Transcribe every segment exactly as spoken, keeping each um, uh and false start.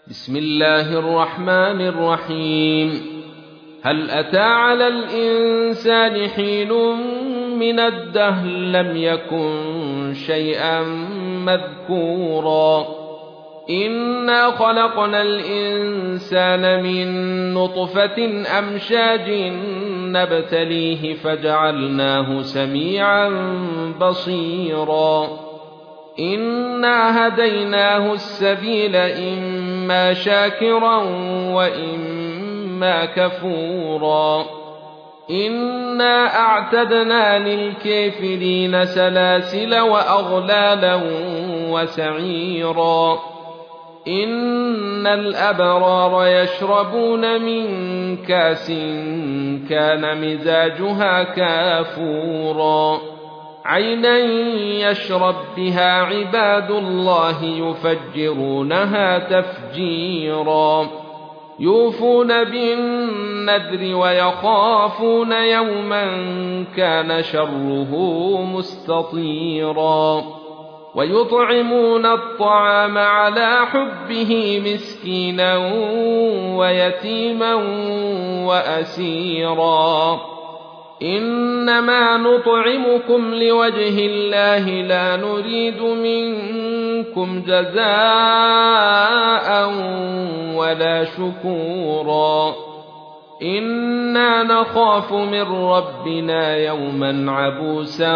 بسم الله الرحمن الرحيم. هل أتى على الإنسان حين من الدهر لم يكن شيئا مذكورا إنا خلقنا الإنسان من نطفة أمشاج نبتليه فجعلناه سميعا بصيرا إنا هديناه السبيل إما شاكرا وإما كفورا إنا أعتدنا للكافرين سلاسل وأغلالا وسعيرا إن الأبرار يشربون من كاس كان مزاجها كافورا عينا يشرب بها عباد الله يفجرونها تفجيرا يوفون بالنذر ويخافون يوما كان شره مستطيرا ويطعمون الطعام على حبه مسكينا ويتيما وأسيرا إنما نطعمكم لوجه الله لا نريد منكم جزاء ولا شكورا إنا نخاف من ربنا يوما عبوسا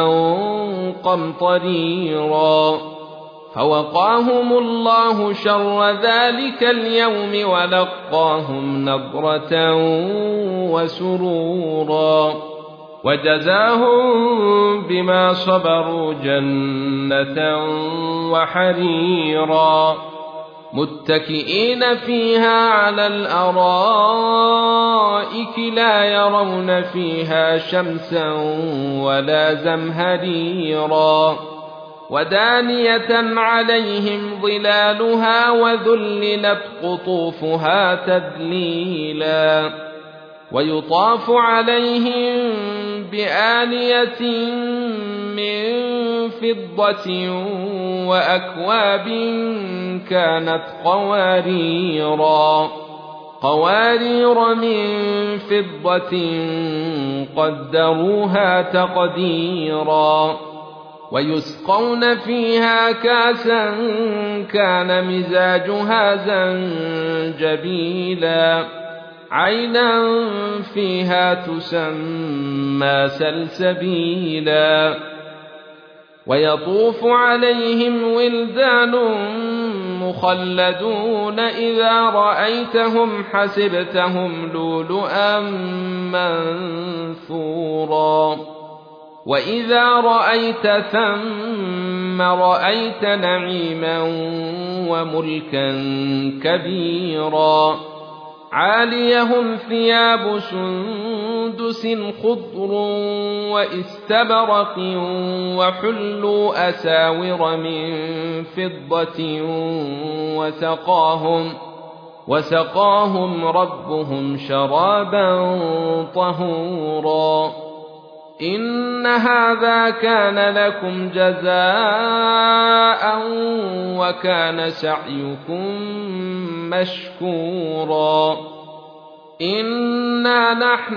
قمطريرا فوقاهم الله شر ذلك اليوم ولقاهم نضرة وسرورا وجزاهم بما صبروا جنة وحريرا متكئين فيها على الأرائك لا يرون فيها شمسا ولا زمهريرا ودانية عليهم ظلالها وذللت قطوفها تذليلا ويطاف عليهم بآنية من فضة وأكواب كانت قواريرا قوارير من فضة قدروها تقديرا ويسقون فيها كاسا كان مزاجها زنجبيلا عينا فيها تسمى سلسبيلا ويطوف عليهم ولدان مخلدون إذا رأيتهم حسبتهم لؤلؤا منثورا وإذا رأيت ثم رأيت نعيما وملكا كبيرا عاليهم ثياب سندس خضر واستبرق وحلوا أساور من فضة وسقاهم, وسقاهم ربهم شرابا طهورا إن هذا كان لكم جزاء وكان سعيكم مشكورا إنا نحن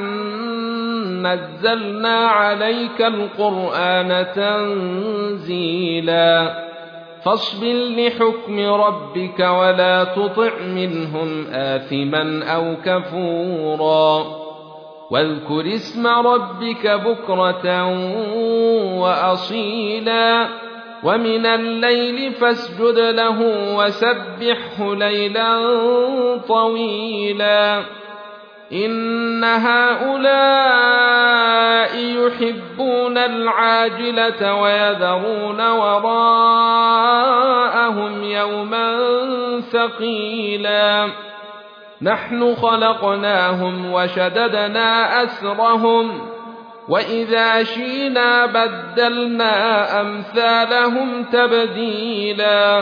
نزلنا عليك القرآن تنزيلا فاصبر لحكم ربك ولا تطع منهم آثما أو كفورا واذكر اسم ربك بكرة وأصيلا ومن الليل فاسجد له وسبحه ليلا طويلا إن هؤلاء يحبون العاجلة ويذرون وراءهم يوما ثقيلا نحن خلقناهم وشددنا أسرهم وإذا شئنا بدلنا أمثالهم تبديلا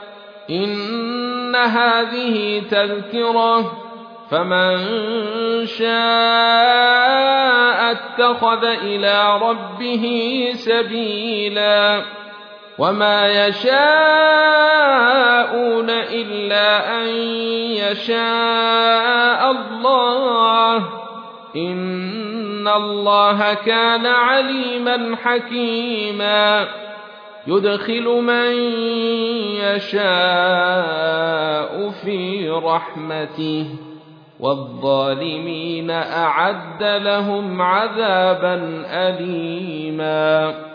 إن هذه تذكرة فمن شاء اتخذ إلى ربه سبيلا وما يشاءون إلا أن يشاء الله إن الله كان عليما حكيما يدخل من يشاء في رحمته والظالمين أعد لهم عذابا أليما